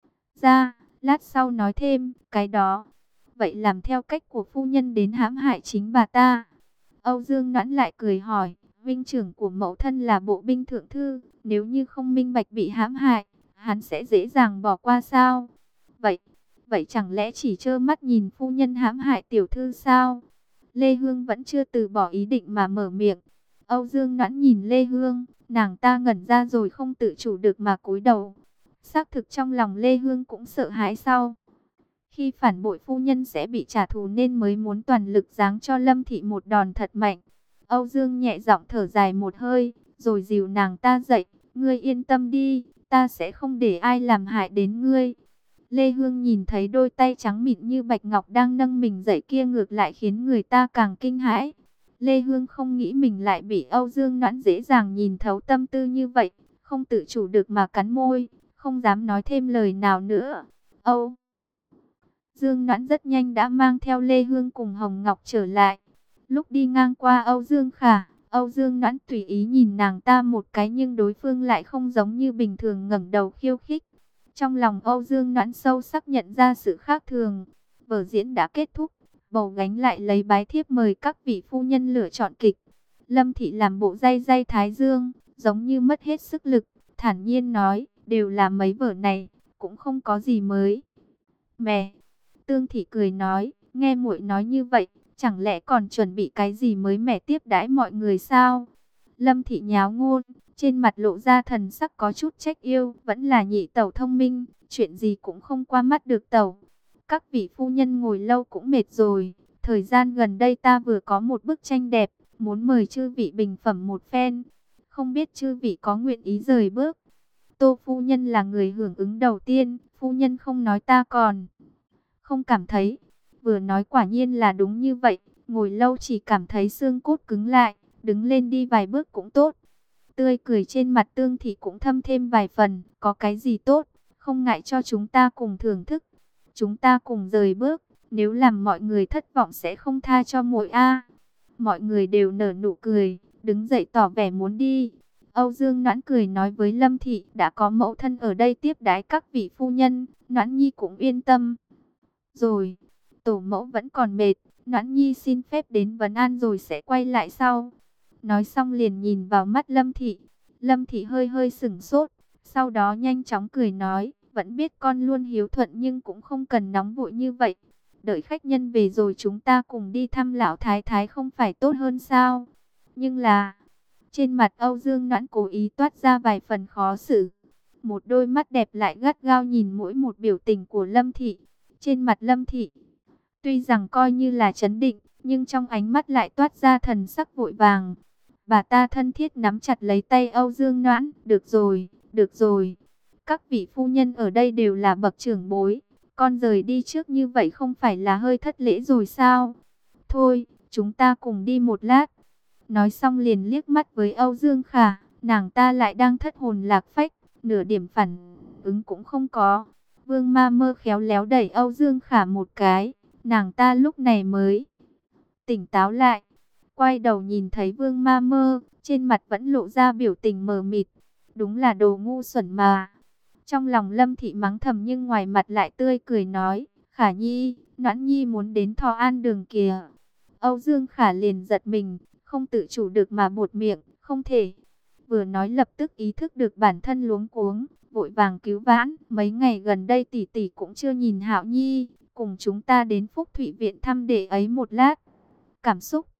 ra, lát sau nói thêm, cái đó. Vậy làm theo cách của phu nhân đến hãm hại chính bà ta. Âu Dương Noãn lại cười hỏi, Vinh trưởng của mẫu thân là bộ binh thượng thư, nếu như không minh bạch bị hãm hại, hắn sẽ dễ dàng bỏ qua sao? Vậy, vậy chẳng lẽ chỉ trơ mắt nhìn phu nhân hãm hại tiểu thư sao? Lê Hương vẫn chưa từ bỏ ý định mà mở miệng. Âu Dương Noãn nhìn Lê Hương, nàng ta ngẩn ra rồi không tự chủ được mà cúi đầu. Xác thực trong lòng Lê Hương cũng sợ hãi sau. Khi phản bội phu nhân sẽ bị trả thù nên mới muốn toàn lực giáng cho Lâm Thị một đòn thật mạnh. Âu Dương nhẹ giọng thở dài một hơi, rồi dìu nàng ta dậy. Ngươi yên tâm đi, ta sẽ không để ai làm hại đến ngươi. Lê Hương nhìn thấy đôi tay trắng mịn như bạch ngọc đang nâng mình dậy kia ngược lại khiến người ta càng kinh hãi. Lê Hương không nghĩ mình lại bị Âu Dương Noãn dễ dàng nhìn thấu tâm tư như vậy, không tự chủ được mà cắn môi, không dám nói thêm lời nào nữa. Âu Dương Noãn rất nhanh đã mang theo Lê Hương cùng Hồng Ngọc trở lại. Lúc đi ngang qua Âu Dương Khả, Âu Dương Noãn tùy ý nhìn nàng ta một cái nhưng đối phương lại không giống như bình thường ngẩng đầu khiêu khích. Trong lòng Âu Dương Noãn sâu sắc nhận ra sự khác thường. Vở diễn đã kết thúc, bầu gánh lại lấy bái thiếp mời các vị phu nhân lựa chọn kịch. Lâm Thị làm bộ day day thái dương, giống như mất hết sức lực, thản nhiên nói, đều là mấy vở này, cũng không có gì mới. Mẹ, Tương Thị cười nói, nghe muội nói như vậy, chẳng lẽ còn chuẩn bị cái gì mới mẻ tiếp đãi mọi người sao? Lâm Thị nháo ngôn, trên mặt lộ ra thần sắc có chút trách yêu, vẫn là nhị tẩu thông minh, chuyện gì cũng không qua mắt được tẩu. Các vị phu nhân ngồi lâu cũng mệt rồi, thời gian gần đây ta vừa có một bức tranh đẹp, muốn mời chư vị bình phẩm một phen. Không biết chư vị có nguyện ý rời bước. Tô phu nhân là người hưởng ứng đầu tiên, phu nhân không nói ta còn không cảm thấy. Vừa nói quả nhiên là đúng như vậy, ngồi lâu chỉ cảm thấy xương cốt cứng lại, đứng lên đi vài bước cũng tốt. Tươi cười trên mặt Tương Thị cũng thâm thêm vài phần, có cái gì tốt, không ngại cho chúng ta cùng thưởng thức. Chúng ta cùng rời bước, nếu làm mọi người thất vọng sẽ không tha cho muội a. Mọi người đều nở nụ cười, đứng dậy tỏ vẻ muốn đi. Âu Dương Noãn cười nói với Lâm Thị, đã có mẫu thân ở đây tiếp đái các vị phu nhân, Noãn Nhi cũng yên tâm. Rồi, tổ mẫu vẫn còn mệt, Noãn Nhi xin phép đến vấn an rồi sẽ quay lại sau. Nói xong liền nhìn vào mắt Lâm Thị. Lâm Thị hơi hơi sửng sốt, sau đó nhanh chóng cười nói, vẫn biết con luôn hiếu thuận nhưng cũng không cần nóng vội như vậy. Đợi khách nhân về rồi chúng ta cùng đi thăm lão thái thái không phải tốt hơn sao? Nhưng là, trên mặt Âu Dương Noãn cố ý toát ra vài phần khó xử. Một đôi mắt đẹp lại gắt gao nhìn mỗi một biểu tình của Lâm Thị. Trên mặt Lâm Thị, tuy rằng coi như là trấn định, nhưng trong ánh mắt lại toát ra thần sắc vội vàng. Bà ta thân thiết nắm chặt lấy tay Âu Dương Noãn, được rồi, được rồi. Các vị phu nhân ở đây đều là bậc trưởng bối, con rời đi trước như vậy không phải là hơi thất lễ rồi sao? Thôi, chúng ta cùng đi một lát. Nói xong liền liếc mắt với Âu Dương Khả, nàng ta lại đang thất hồn lạc phách, nửa điểm phản ứng cũng không có. Vương Ma Mơ khéo léo đẩy Âu Dương Khả một cái, nàng ta lúc này mới tỉnh táo lại. Quay đầu nhìn thấy Vương Ma Mơ, trên mặt vẫn lộ ra biểu tình mờ mịt. Đúng là đồ ngu xuẩn mà. Trong lòng Lâm Thị mắng thầm nhưng ngoài mặt lại tươi cười nói, Khả Nhi, Noãn Nhi muốn đến Thọ An Đường kìa. Âu Dương Khả liền giật mình, không tự chủ được mà buột miệng, không thể. Vừa nói lập tức ý thức được bản thân luống cuống, vội vàng cứu vãn. Mấy ngày gần đây tỷ tỷ cũng chưa nhìn Hạo Nhi, cùng chúng ta đến Phúc Thụy Viện thăm đệ ấy một lát. Cảm xúc